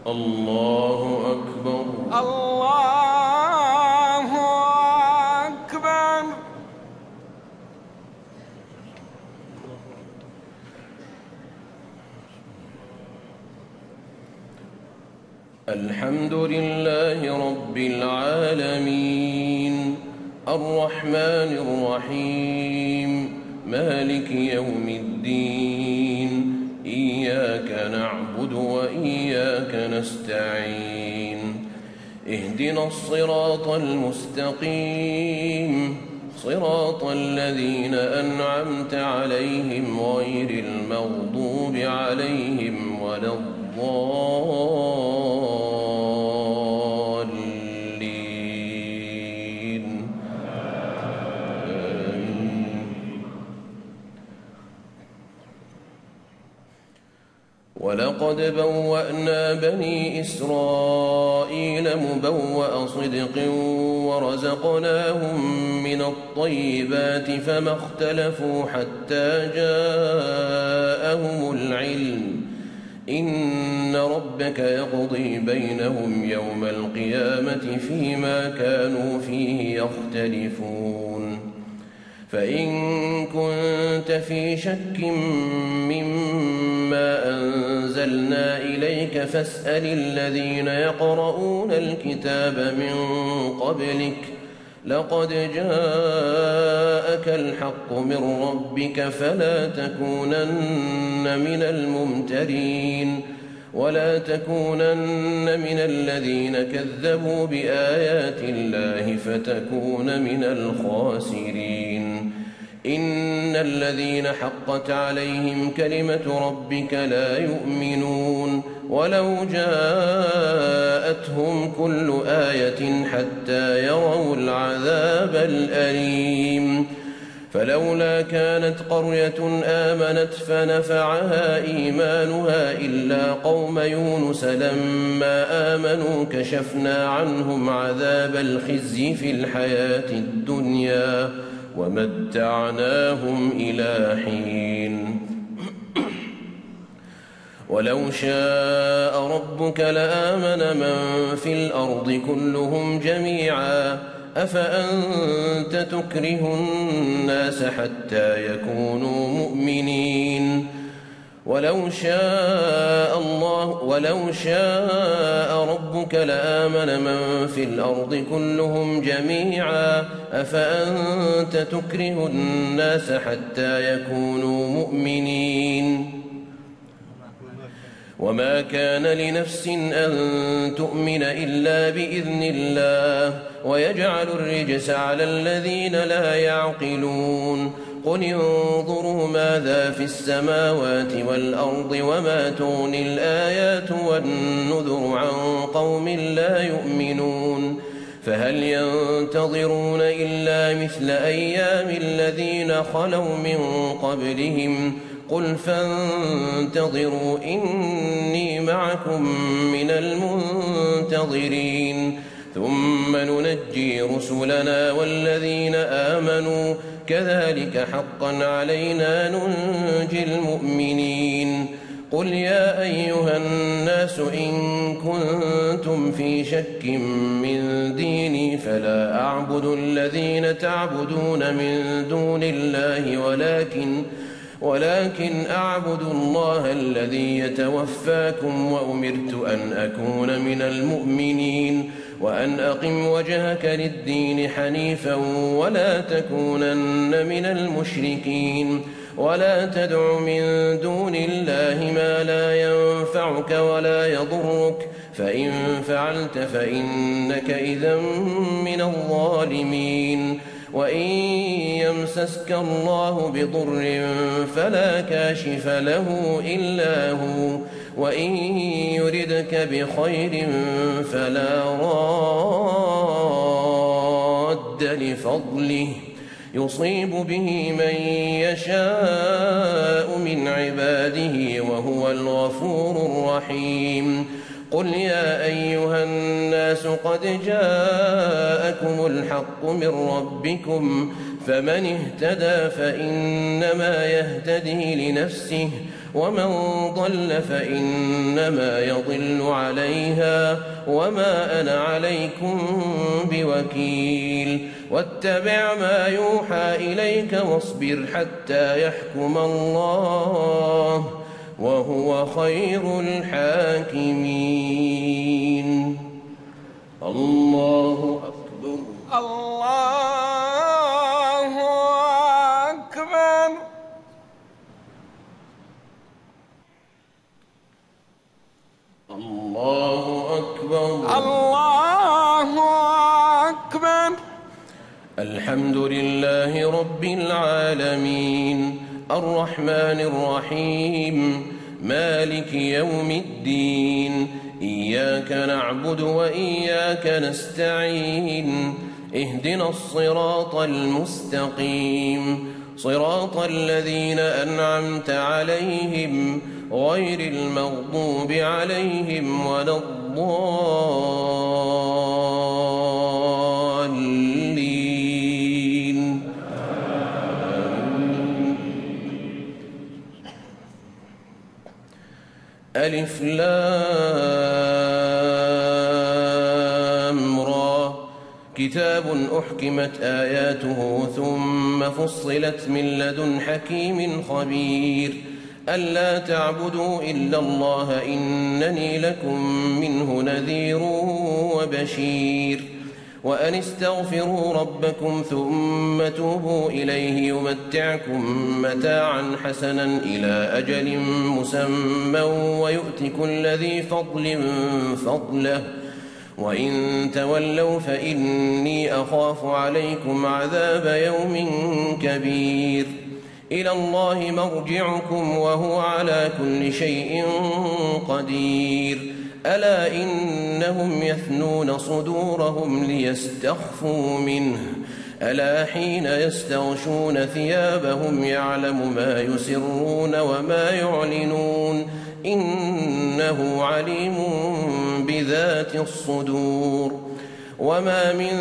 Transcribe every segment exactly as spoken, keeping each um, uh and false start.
الله أكبر. الله أكبر. الحمد لله رب العالمين الرحمن الرحيم مالك يوم الدين إياك نعبد وإياك نستعين اهدنا الصراط المستقيم صراط الذين أنعمت عليهم غير المغضوب عليهم ولا الضالين آمين. ولقد بوأنا بني إسرائيل مبوأ صدق ورزقناهم من الطيبات فما اختلفوا حتى جاءهم العلم إن ربك يقضي بينهم يوم القيامة فيما كانوا فيه يختلفون فإن كنت في شك مما أنزلنا إليك فاسأل الذين يقرؤون الكتاب من قبلك لقد جاءك الحق من ربك فلا تكونن من الممترين ولا تكونن من الذين كذبوا بآيات الله فتكون من الخاسرين إن الذين حقت عليهم كلمة ربك لا يؤمنون ولو جاءتهم كل آية حتى يروا العذاب الأليم فلولا كانت قرية آمنت فنفعها إيمانها إلا قوم يونس لما آمنوا كشفنا عنهم عذاب الخزي في الحياة الدنيا ومتعناهم إلى حين ولو شاء ربك لآمن من في الأرض كلهم جميعا أفأنت تكره الناس حتى يكونوا مؤمنين ولو شاء الله ولو شاء ربك لآمن من في الأرض كلهم جميعا أفأنت تكره الناس حتى يكونوا مؤمنين وما كان لنفس أن تؤمن إلا بإذن الله ويجعل الرجس على الذين لا يعقلون قل انظروا ماذا في السماوات والأرض وما تغني الآيات والنذر عن قوم لا يؤمنون فهل ينتظرون إلا مثل أيام الذين خلوا من قبلهم قل فانتظروا إني معكم من المنتظرين ثم ننجي رسلنا والذين آمنوا كذلك حقا علينا ننجي المؤمنين قل يا أيها الناس إن كنتم في شك من ديني فلا أعبد الذين تعبدون من دون الله ولكن ولكن أعبد الله الذي يتوفاكم وأمرت أن أكون من المؤمنين وأن أقم وجهك للدين حنيفا ولا تكونن من المشركين ولا تدع من دون الله ما لا ينفعك ولا يضرك فإن فعلت فإنك إذا من الظالمين وإن يمسسك الله بضر فلا كاشف له إلا هو وإن يردك بخير فلا راد لفضله يصيب به من يشاء من عباده وهو الغفور الرحيم قل يا أيها الناس قد جاءكم الحق من ربكم فمن اهتدى فإنما يهتدي لنفسه ومن ضل فإنما يضل عليها وما أنا عليكم بوكيل واتبع ما يوحى إليك واصبر حتى يحكم الله وهو خير الحاكمين. الله أكبر. الله أكبر. الله أكبر. الله أكبر. الحمد لله رب العالمين الرحمن الرحيم مالك يوم الدين إياك نعبد وإياك نستعين اهدنا الصراط المستقيم صراط الذين أنعمت عليهم غير المغضوب عليهم ولا الضالين. ألف لام را كتاب أحكمت آياته ثم فصلت من لدن حكيم خبير ألا تعبدوا إلا الله إنني لكم منه نذير وبشير وأن استغفروا ربكم ثم توبوا إليه يمتعكم متاعا حسنا إلى أجل مسمى ويؤت كل ذي فضل فضله وإن تولوا فإني أخاف عليكم عذاب يوم كبير إلى الله مرجعكم وهو على كل شيء قدير ألا إنهم يثنون صدورهم ليستخفوا منه ألا حين يستغشون ثيابهم يعلم ما يسرون وما يعلنون إنه عليم بذات الصدور وما من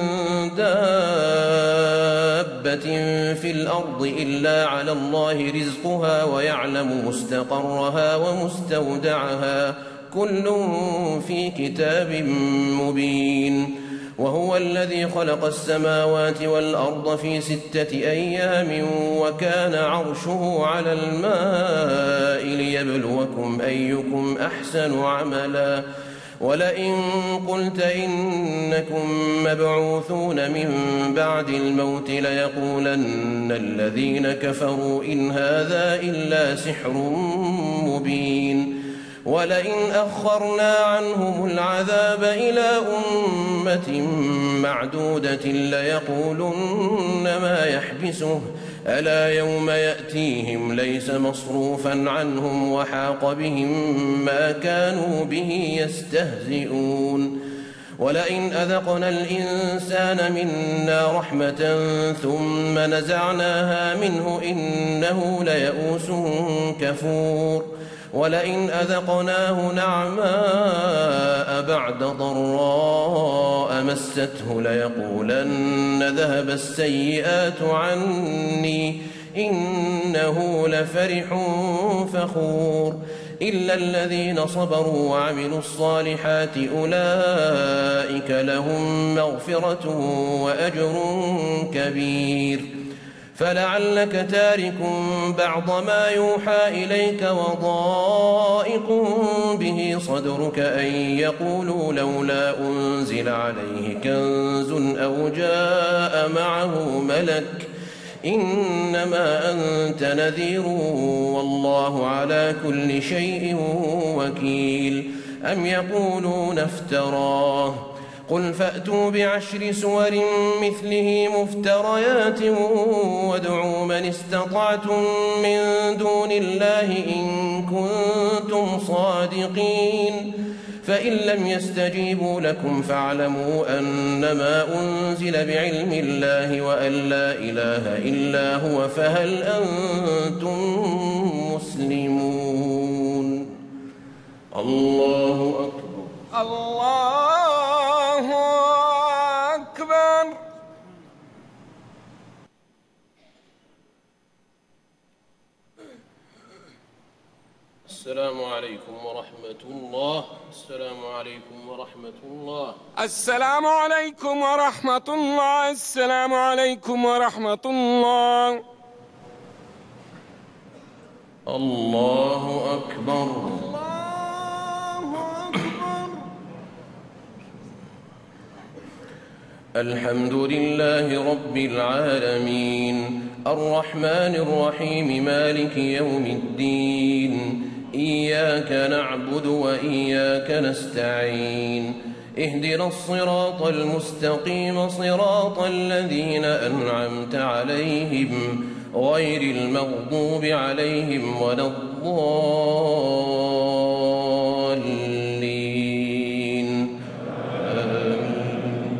دابة في الأرض إلا على الله رزقها ويعلم مستقرها ومستودعها كل في كتاب مبين وهو الذي خلق السماوات والأرض في ستة أيام وكان عرشه على الماء ليبلوكم أيكم أحسن عملا ولئن قلت إنكم مبعوثون من بعد الموت ليقولن الذين كفروا إن هذا إلا سحر مبين ولئن أخرنا عنهم العذاب إلى أمة معدودة ليقولن ما يحبسه ألا يوم يأتيهم ليس مصروفا عنهم وحاق بهم ما كانوا به يستهزئون ولئن أذقنا الإنسان منا رحمة ثم نزعناها منه إنه ليئوس كفور ولئن أذقناه نعماء بعد ضراء مسته ليقولن ذهب السيئات عني إنه لفرح فخور إلا الذين صبروا وعملوا الصالحات أولئك لهم مغفرة وأجر كبير فلعلك تارك بعض ما يوحى إليك وضائق به صدرك أن يقولوا لولا أنزل عليه كنز أو جاء معه ملك إنما أنت نذير والله على كل شيء وكيل أم يقولون افتراه قل فأتوا بعشر سور مثله مفتريات وادعوا من استطعتم من دون الله إن كنتم صادقين فإن لم يستجيبوا لكم فاعلموا أنما أنزل بعلم الله وأن لا إله إلا هو فهل أنتم مسلمون. الله أكبر. الله أكبر. السلام عليكم ورحمة الله. السلام عليكم ورحمة الله. السلام عليكم ورحمة الله. السلام عليكم ورحمة الله. الله أكبر. الحمد لله رب العالمين الرحمن الرحيم مالك يوم الدين إياك نعبد وإياك نستعين اهدنا الصراط المستقيم صراط الذين أنعمت عليهم غير المغضوب عليهم ولا الضالين آمين.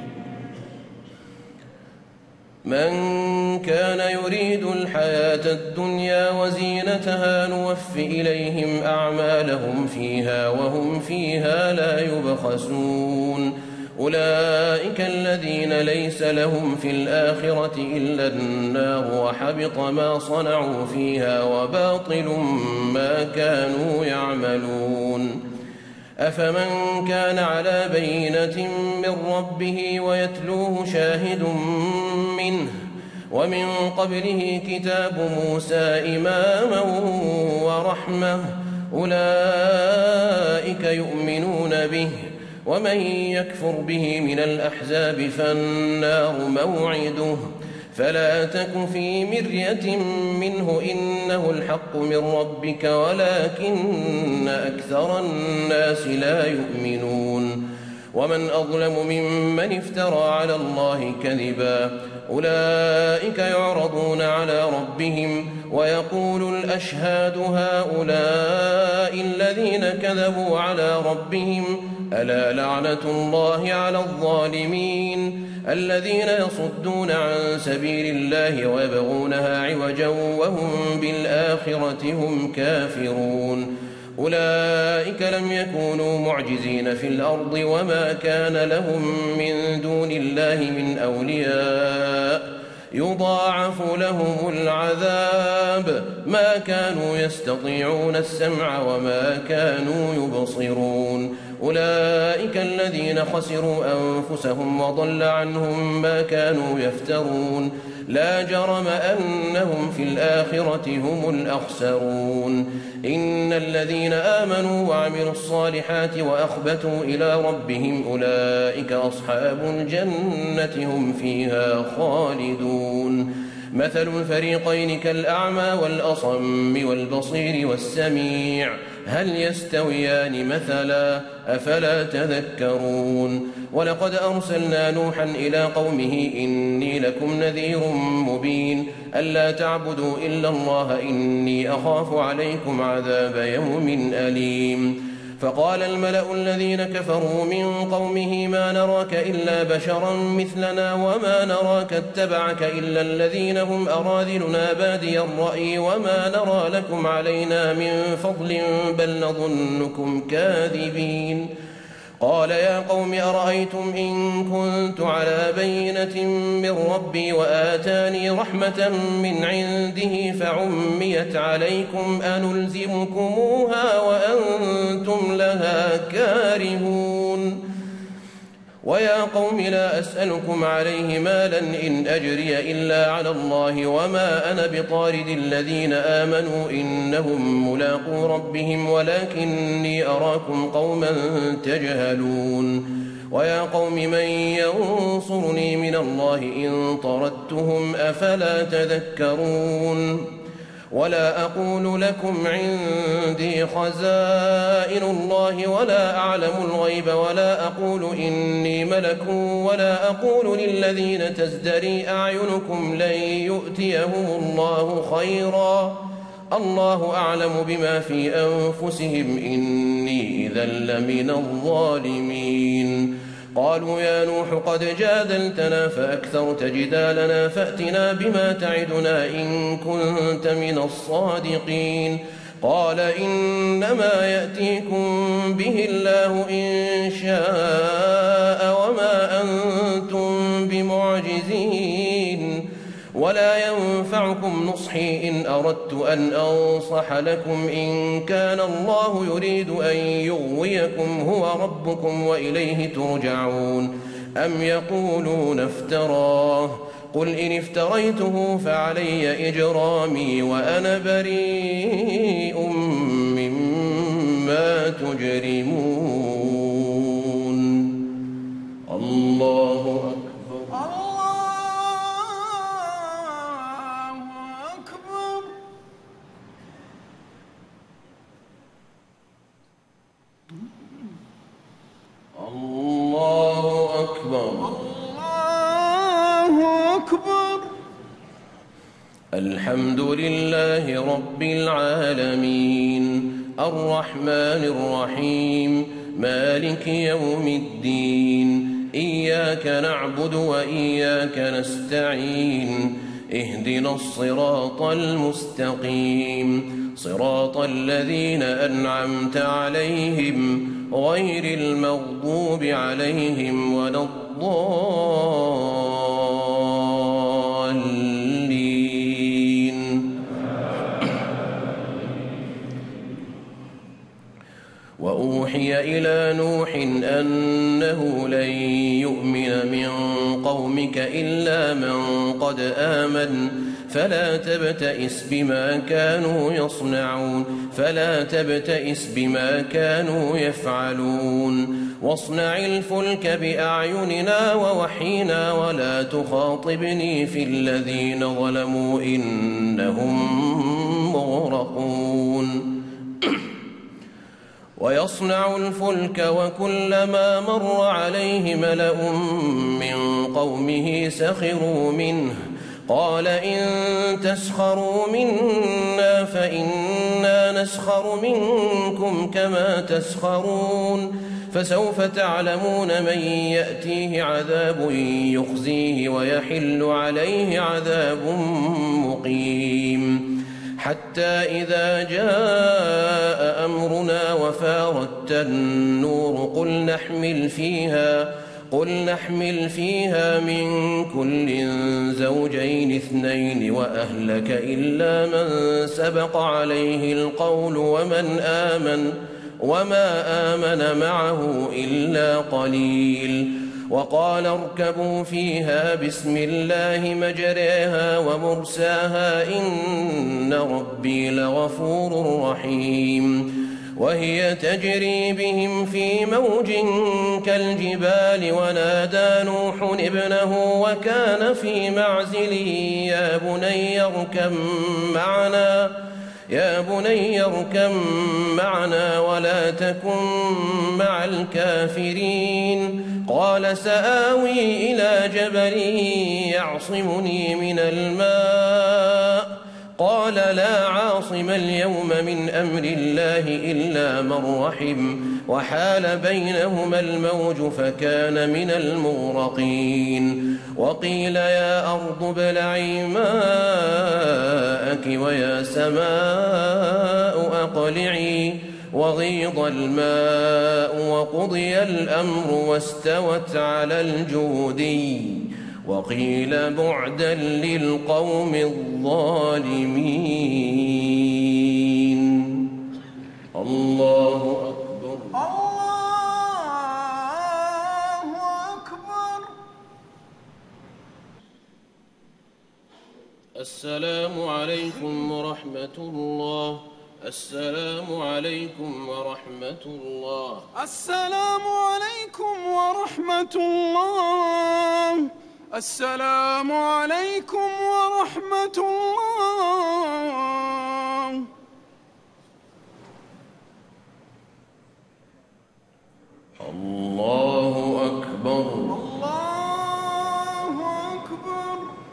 من كان يريد الحياة الدنيا وزينتها نوف إليهم أعمالهم فيها وهم فيها لا يبخسون أولئك الذين ليس لهم في الآخرة إلا النار وحبط ما صنعوا فيها وباطل ما كانوا يعملون أفمن كان على بينة من ربه ويتلوه شاهد منه ومن قبله كتاب موسى إماما ورحمة أولئك يؤمنون به ومن يكفر به من الأحزاب فالنار موعده فلا تك في مرية منه إنه الحق من ربك ولكن أكثر الناس لا يؤمنون ومن أظلم ممن افترى على الله كذبا أولئك يعرضون على ربهم ويقول الأشهاد هؤلاء الذين كذبوا على ربهم ألا لعنة الله على الظالمين الذين يصدون عن سبيل الله ويبغونها عوجا وهم بالآخرة هم كافرون أولئك لم يكونوا معجزين في الأرض وما كان لهم من دون الله من أولياء يضاعف لهم العذاب ما كانوا يستطيعون السمع وما كانوا يبصرون أولئك الذين خسروا أنفسهم وضل عنهم ما كانوا يفترون لا جرم أنهم في الآخرة هم الأخسرون إن الذين آمنوا وعملوا الصالحات وأخبتوا إلى ربهم أولئك أصحاب الجنة هم فيها خالدون مثل الفريقين كالأعمى والأصم والبصير والسميع هل يستويان مثلا أفلا تذكرون ولقد أرسلنا نوحا إلى قومه إني لكم نذير مبين ألا تعبدوا إلا الله إني أخاف عليكم عذاب يوم أليم فقال الملأ الذين كفروا من قومه ما نراك إلا بشرا مثلنا وما نراك اتبعك إلا الذين هم أراذلنا بادي الرأي وما نرى لكم علينا من فضل بل نظنكم كاذبين قال يا قوم أرأيتم إن كنت على بينة من ربي وآتاني رحمة من عنده فعميت عليكم أنلزمكموها وأنتم لها كارهون ويا قوم لا أسألكم عليه مالا إن أجري إلا على الله وما أنا بطارد الذين آمنوا إنهم ملاقو ربهم ولكني أراكم قوما تجهلون ويا قوم من ينصرني من الله إن طردتهم أفلا تذكرون ولا أقول لكم عندي خزائن الله ولا أعلم الغيب ولا أقول إني ملك ولا أقول للذين تزدري أعينكم لن يؤتيهم الله خيرا الله أعلم بما في أنفسهم إني إذا لمن الظالمين قالوا يا نوح قد جادلتنا فأكثرت جدالنا فأتنا بما تعدنا إن كنت من الصادقين قال إنما يأتيكم به الله إن شاء وما أنتم بمعجزين ولا ينفع تنفعكم نصحي إن أردت أن أنصح لكم إن كان الله يريد أن يغويكم هو ربكم وإليه ترجعون. أم يقولون افتراه قل إن افتريته فعلي إجرامي وأنا بريء مما تجرمون. الله أكبر. الله أكبر. الله أكبر. الله أكبر. الحمد لله رب العالمين الرحمن الرحيم مالك يوم الدين إياك نعبد وإياك نستعين اهدنا الصراط المستقيم صراط الذين أنعمت عليهم غير المغضوب عليهم ولا الضالين. وأوحي إلى نوح أنه لن يؤمن من قومك إلا من قد آمن فلا تبتئس بما كانوا يصنعون فلا تبتئس بما كانوا يفعلون واصنع الفلك بأعيننا ووحينا ولا تخاطبني في الذين ظلموا إنهم مغرقون. ويصنع الفلك وكلما مر عليه ملأ من قومه سخروا منه قال إن تسخروا منا فإنا نسخر منكم كما تسخرون فسوف تعلمون من يأتيه عذاب يخزيه ويحل عليه عذاب مقيم. حتى إذا جاء أمرنا وفارت النور قل نحمل فيها قل نحمل فيها من كل زوجين اثنين وأهلك إلا من سبق عليه القول ومن آمن وما آمن معه إلا قليل. وقال اركبوا فيها بسم الله مجريها ومرساها إن ربي لغفور رحيم. وهي تجري بهم في موج كالجبال ونادى نوح ابنه وكان في معزل يا بني اركب معنا يا بني اركب معنا ولا تكن مع الكافرين قال سآوي إلى جبل يعصمني من الماء قال لا عاصم اليوم من أمر الله إلا من رحم وحال بينهما الموج فكان من المغرقين. وقيل يا أرض ابلعي ماءك ويا سماء أقلعي وغيض الماء وقضي الأمر واستوت على الجودي وقيل بعدا للقوم الظالمين. الله أكبر. الله أكبر. السلام عليكم ورحمة الله. السلام عليكم ورحمة الله. السلام عليكم ورحمة الله. السلام عليكم ورحمة الله. الله أكبر. الله أكبر.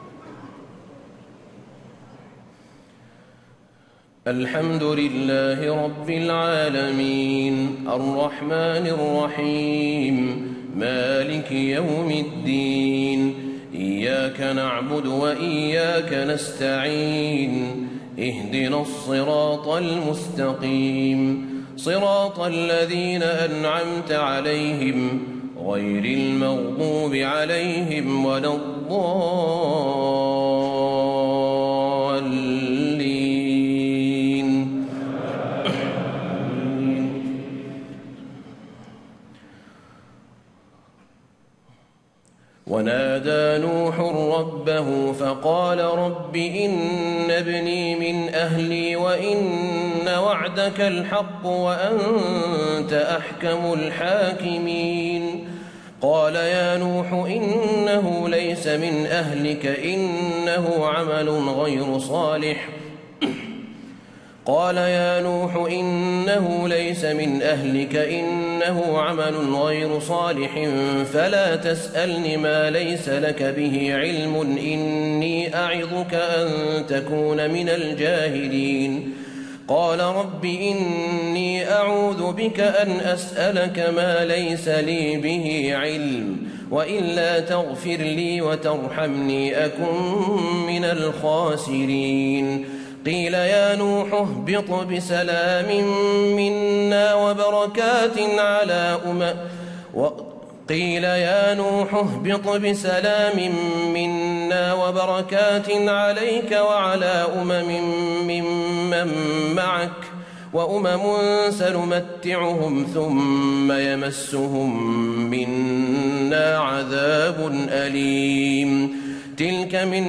الحمد لله رب العالمين الرحمن الرحيم مالك يوم الدين إياك نعبد وإياك نستعين اهدنا الصراط المستقيم صراط الذين أنعمت عليهم غير المغضوب عليهم ولا الضالين. فقال رب إن ابني من أهلي وإن وعدك الحق وأنت أحكم الحاكمين قال يا نوح إنه ليس من أهلك إنه عمل غير صالح قال يا نوح إنه ليس من أهلك إنه عمل غير صالح فلا تسألني ما ليس لك به علم إني أعظك أن تكون من الجاهلين قال رب إني أعوذ بك أن أسألك ما ليس لي به علم وإلا تغفر لي وترحمني أكن من الخاسرين قيل يا نوح اهبط بسلام منا وبركات على أمم قيل يا نوح اهبط بسلام منا وبركات عليك وعلى أمم ممن معك وأمم سنمتعهم ثم يمسهم منا عذاب أليم تلك من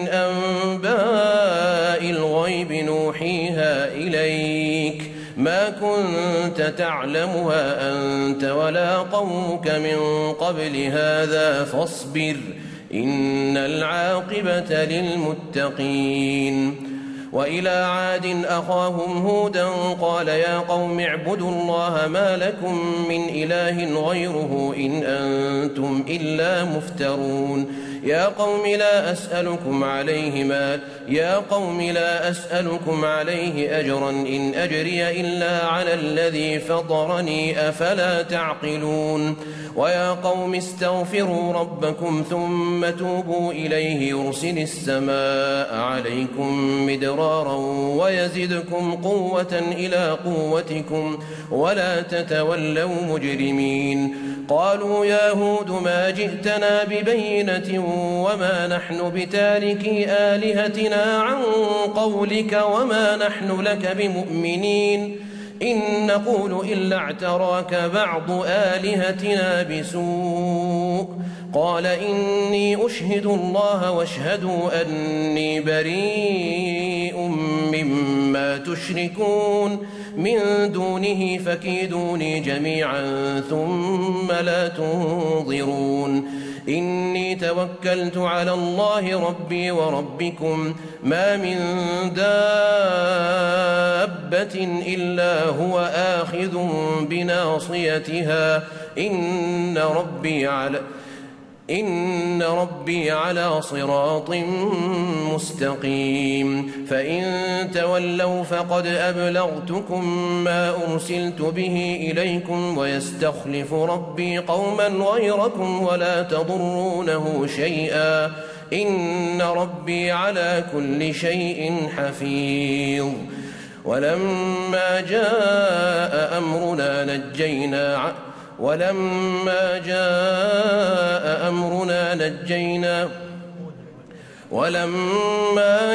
أنباء الغيب نوحيها إليك ما كنت تعلمها أنت ولا قومك من قبل هذا فاصبر إن العاقبة للمتقين وإلى عاد أخاهم هودا قال يا قوم اعبدوا الله ما لكم من إله غيره إن أنتم إلا مفترون يا قوم لا أسألكم عليه مال يا قوم لا أسألكم عليه أجرا إن أجري إلا على الذي فطرني أفلا تعقلون ويا قوم استغفروا ربكم ثم توبوا إليه يرسل السماء عليكم مدرارا ويزدكم قوة إلى قوتكم ولا تتولوا مجرمين قالوا يا هود ما جئتنا ببينة وما نحن بتاركي آلهتنا عن قولك وما نحن لك بمؤمنين إن نقول إلا اعتراك بعض آلهتنا بسوء قال إني أشهد الله واشهدوا أني بريء مما تشركون من دونه فكيدوني جميعا ثم لا تنظرون إني توكلت على الله ربي وربكم ما من دابة إلا هو آخذ بناصيتها إن ربي على إن ربي على صراط مستقيم فإن تولوا فقد أبلغتكم ما أرسلت به إليكم ويستخلف ربي قوما غيركم ولا تضرونه شيئا إن ربي على كل شيء حفيظ ولما جاء أمرنا نجينا ولما جاء أمرنا نجينا ولما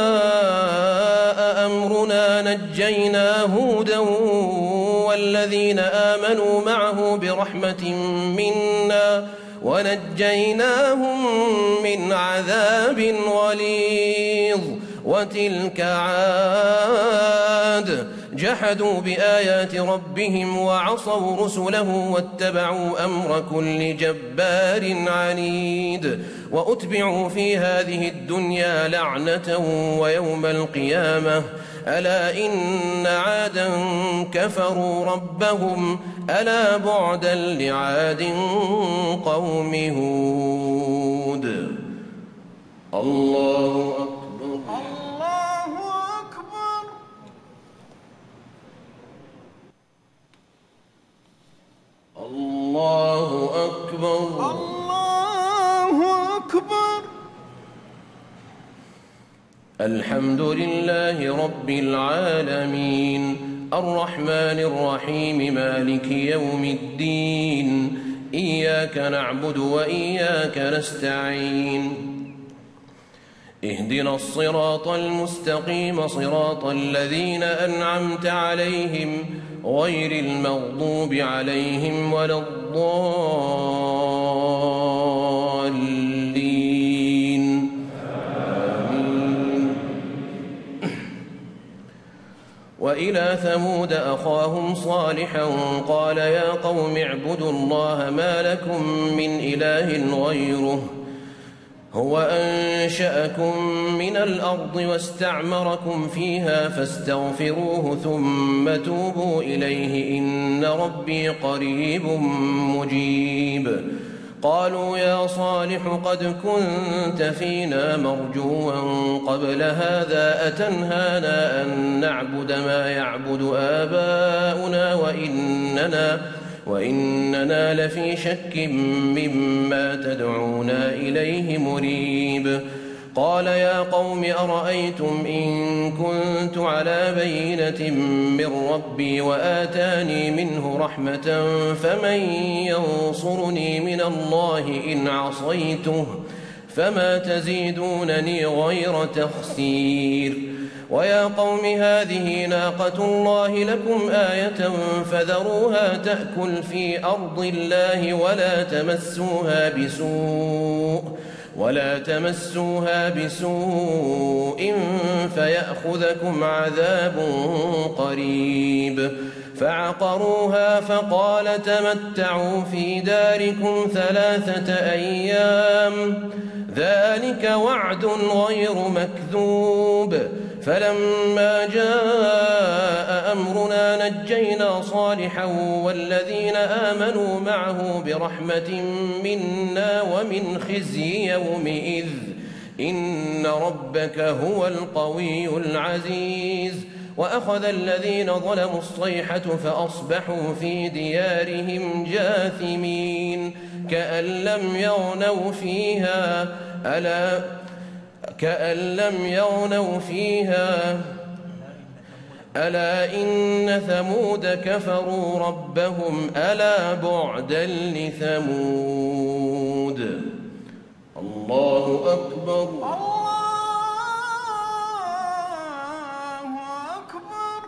جاء أمرنا نجينا هودا والذين آمنوا معه برحمة منا ونجيناهم من عذاب غليظ وتلك عاد جحدوا بآيات ربهم وعصوا رسله واتبعوا أمر كل جبار عنيد وأتبعوا في هذه الدنيا لعنة ويوم القيامة ألا إن عادا كفروا ربهم ألا بعدا لعاد قوم هود الله أكبر الله أكبر الله أكبر الله أكبر الحمد لله رب العالمين الرحمن الرحيم مالك يوم الدين إياك نعبد وإياك نستعين اهدنا الصراط المستقيم صراط الذين أنعمت عليهم غير المغضوب عليهم ولا الضالين وإلى ثمود أخاهم صالحا قال يا قوم اعبدوا الله ما لكم من إله غيره هو أنشأكم من الأرض واستعمركم فيها فاستغفروه ثم توبوا إليه إن ربي قريب مجيب. قالوا يا صالح قد كنت فينا مرجوا قبل هذا أتنهانا أن نعبد ما يعبد آباؤنا وإننا وإننا لفي شك مما تدعونا إليه مريب. قال يا قوم أرأيتم إن كنت على بينة من ربي وآتاني منه رحمة فمن ينصرني من الله إن عصيته فما تزيدونني غير تخسير. ويا قوم هذه ناقة الله لكم آية فذروها تأكل في أرض الله ولا تمسوها بسوء ولا تمسوها بسوء فيأخذكم عذاب قريب. فعقروها فقال تمتعوا في داركم ثلاثة أيام ذلك وعد غير مكذوب. فلما جاء أمرنا نجينا صالحا والذين آمنوا معه برحمة منا ومن خزي يومئذ إن ربك هو القوي العزيز. وأخذ الذين ظلموا الصيحة فأصبحوا في ديارهم جاثمين كأن لم يغنوا فيها ألا كأن لم يغنوا فيها ألا إن ثمود كفروا ربهم ألا بعدا لثمود. الله أكبر. الله أكبر.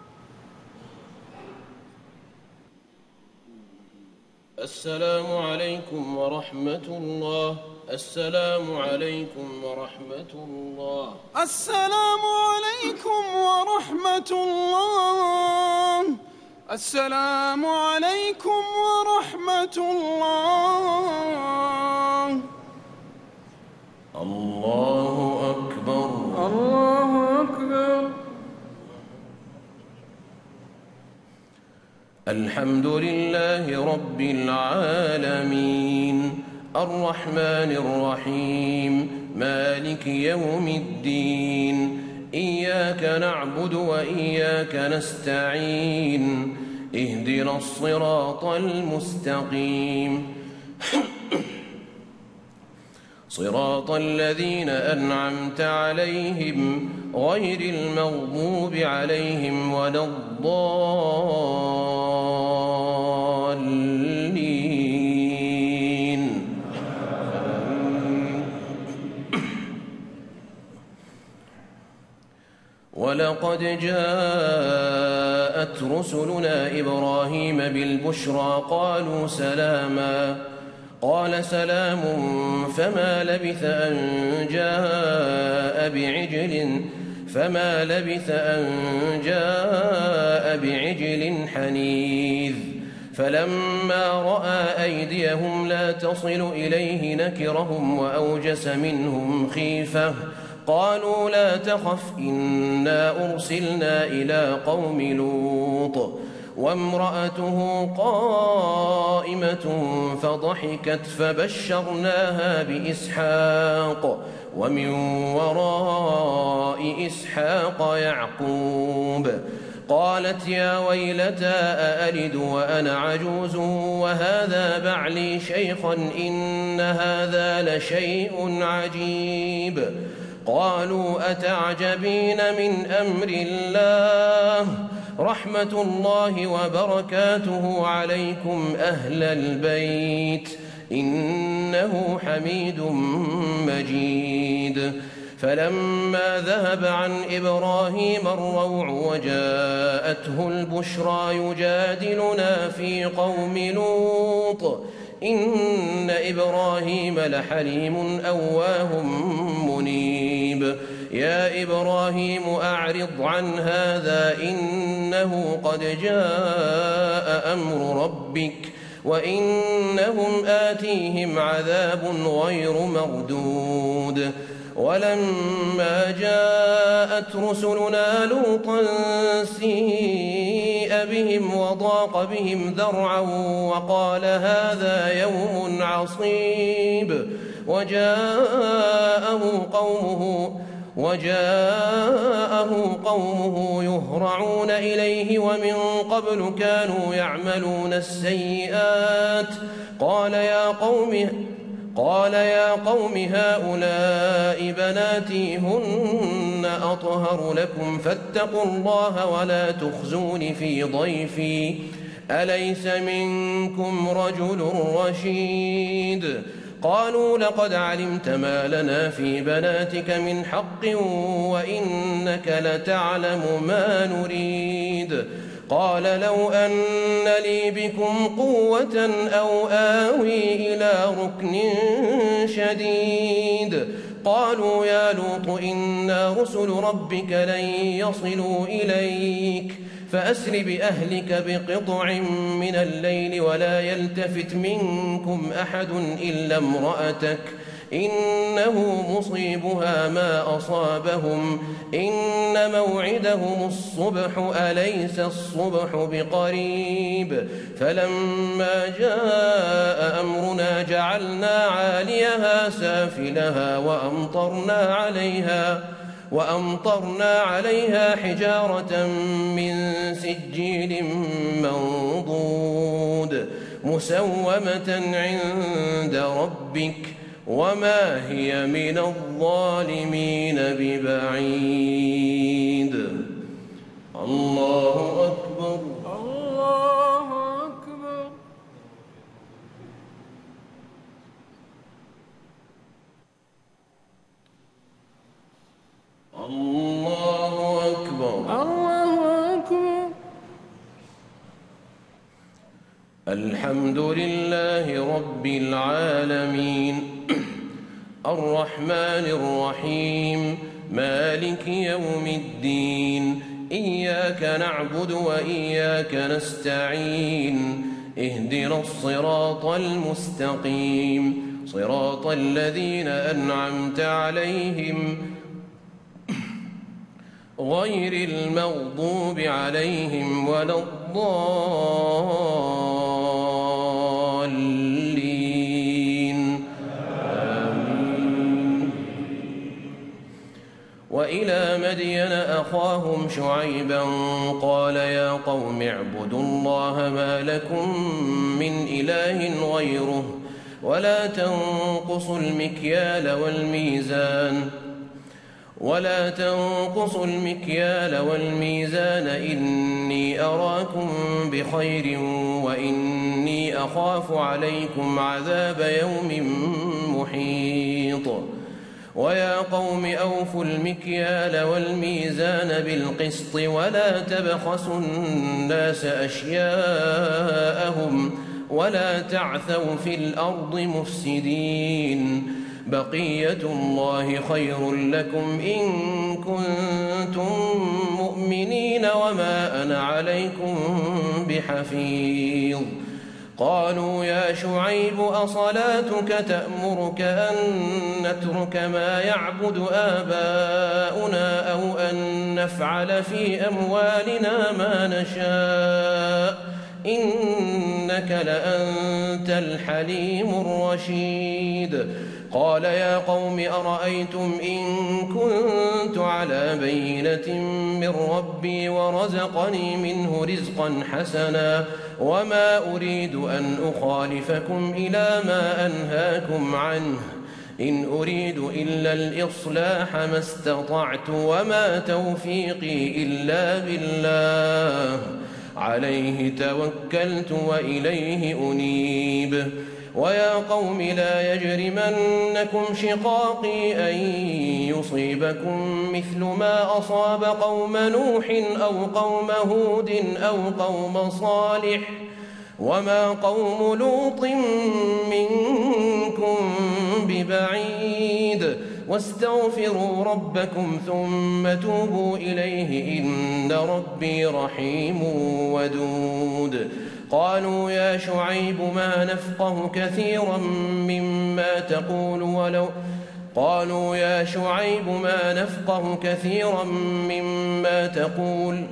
السلام عليكم ورحمة الله. السلام عليكم ورحمة الله. السلام عليكم ورحمة الله. السلام عليكم ورحمة الله. الله أكبر. الله أكبر. الحمد لله رب العالمين الرحمن الرحيم مالك يوم الدين إياك نعبد وإياك نستعين اهدنا الصراط المستقيم صراط الذين أنعمت عليهم غير المغضوب عليهم ولا الضالين. ولقد جاءت رسلنا إبراهيم بالبشرى قالوا سلاما قال سلام فما لبث أن جاء بعجل فما لبث أن جاء بعجل حنيذ. فلما رأى أيديهم لا تصل إليه نكرهم وأوجس منهم خيفة قالوا لا تخف إنا أرسلنا إلى قوم لوط وامرأته قائمة فضحكت فبشرناها بإسحاق ومن وراء إسحاق يعقوب. قالت يا ويلتى أألد وأنا عجوز وهذا بعلي شيخا إن هذا لشيء عجيب. قالوا أتعجبين من أمر الله رحمة الله وبركاته عليكم أهل البيت إنه حميد مجيد. فلما ذهب عن إبراهيم الروع وجاءته البشرى يجادلنا في قوم لوط إن إبراهيم لحليم أواه منيب. يا إبراهيم أعرض عن هذا إنه قد جاء أمر ربك وإنهم آتيهم عذاب غير مردود ولما جاءت رسلنا لوطا سيء بهم وضاق بهم ذرعا وقال هذا يوم عصيب وجاءه قومه وجاءه قومه يهرعون إليه ومن قبل كانوا يعملون السيئات قال يا قوم قال يا قوم هؤلاء بناتي هن أطهر لكم فاتقوا الله ولا تخزون في ضيفي أليس منكم رجل رشيد قالوا لقد علمت ما لنا في بناتك من حق وإنك لتعلم ما نريد قال لو أن لي بكم قوة أو آوي إلى ركن شديد قالوا يا لوط إنا رسل ربك لن يصلوا إليك فأسر بأهلك بقطع من الليل ولا يلتفت منكم أحد إلا امرأتك إنه مصيبها ما أصابهم إن موعدهم الصبح أليس الصبح بقريب فلما جاء أمرنا جعلنا عاليها سافلها وأمطرنا عليها وأمطرنا عليها حجارة من سجيل منضود مسومة عند ربك وما هي من الظالمين ببعيد الله أكبر الله أكبر. الله أكبر الله أكبر. الحمد لله رب العالمين الرحمن الرحيم مالك يوم الدين إياك نعبد وإياك نستعين اهدنا الصراط المستقيم صراط الذين أنعمت عليهم غير المغضوب عليهم ولا الضالين آمين. وإلى مدين أخاهم شعيبا قال يا قوم اعبدوا الله ما لكم من إله غيره ولا تنقصوا المكيال والميزان ولا تنقصوا المكيال والميزان إني أراكم بخير وإني أخاف عليكم عذاب يوم محيط ويا قوم أوفوا المكيال والميزان بالقسط ولا تبخسوا الناس أشياءهم ولا تعثوا في الأرض مفسدين بقية الله خير لكم إن كنتم مؤمنين وما أنا عليكم بحفيظ قالوا يا شعيب أصلاتك تأمرك أن نترك ما يعبد آباؤنا أو أن نفعل في أموالنا ما نشاء إنك لأنت الحليم الرشيد قال يا قوم أرأيتم إن كنت على بينة من ربي ورزقني منه رزقا حسنا وما أريد أن أخالفكم إلى ما أنهاكم عنه إن أريد إلا الإصلاح ما استطعت وما توفيقي إلا بالله عليه توكلت وإليه أنيب ويا قوم لا يجرمنكم شقاقي أن يصيبكم مثل ما أصاب قوم نوح أو قوم هود أو قوم صالح وما قوم لوط منكم ببعيد واستغفروا ربكم ثم توبوا إليه إن ربي رحيم ودود قالوا يا شعيب ما نفقه كثيرا مما تقول ولو قالوا يا شعيب ما نفقه كثيرا مما تقول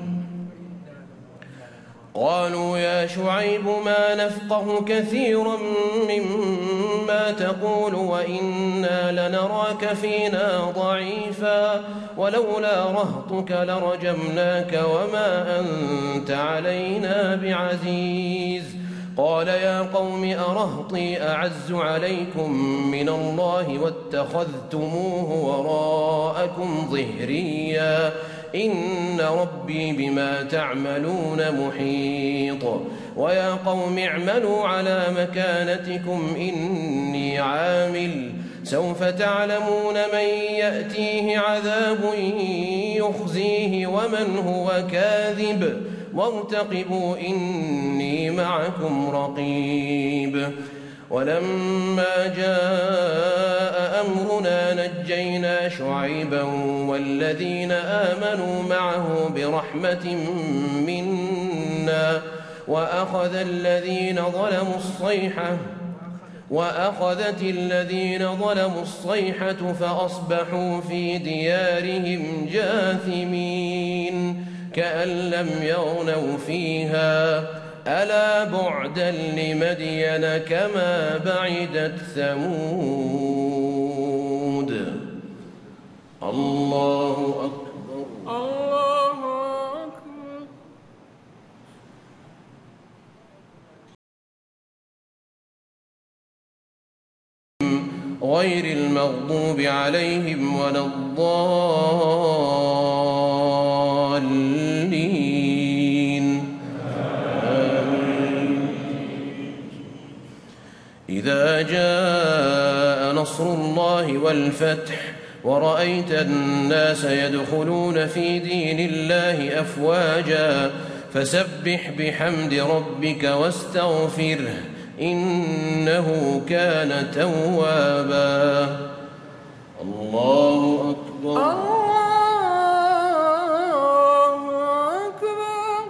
قالوا يا شعيب ما نفقه كثيرا مما تقول وإنا لنراك فينا ضعيفا ولولا رهطك لرجمناك وما أنت علينا بعزيز قال يا قوم أرهطي أعز عليكم من الله واتخذتموه وراءكم ظهريا إن ربي بما تعملون محيط ويا قوم اعملوا على مكانتكم إني عامل سوف تعلمون من يأتيه عذاب يخزيه ومن هو كاذب وارتقبوا إني معكم رقيب ولما جاء أمرنا نجينا شعيبا والذين آمنوا معه برحمة منا وأخذ الذين ظلموا الصيحة وأخذت الذين ظلموا الصيحة فأصبحوا في ديارهم جاثمين كأن لم يغنوا فيها ألا بعدا لمدين كما بعدت ثمود الله أكبر الله أكبر غير المغضوب عليهم ولا الضالين آمين. إذا جاء نصر الله والفتح ورأيت الناس يدخلون في دين الله أفواجا فسبح بحمد ربك واستغفره إنه كان توابا الله أكبر الله أكبر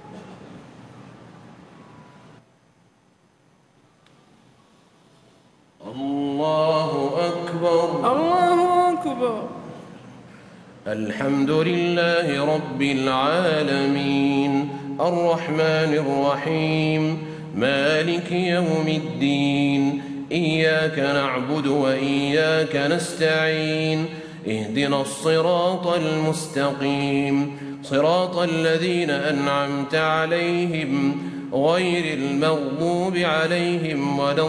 الله أكبر الله أكبر الحمد لله رب العالمين الرحمن الرحيم مالك يوم الدين إياك نعبد وإياك نستعين اهدنا الصراط المستقيم صراط الذين أنعمت عليهم غير المغضوب عليهم ولا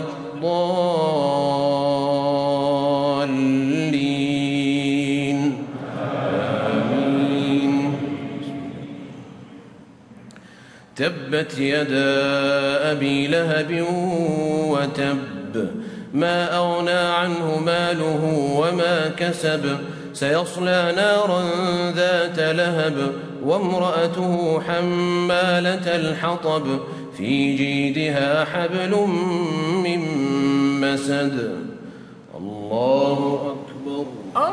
الضالين آمين تبت يدا أبي لهب وتب ما أغنى عنه ماله وما كسب سيصلى نارا ذات لهب وامرأته حمالة الحطب في جيدها حبل من مسد الله أكبر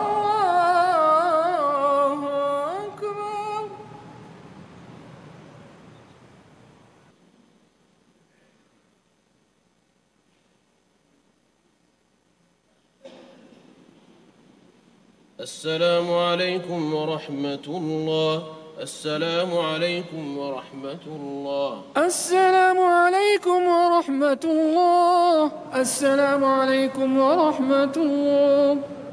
الله أكبر السلام عليكم ورحمة الله السلام عليكم ورحمة الله السلام عليكم ورحمة الله السلام عليكم ورحمة الله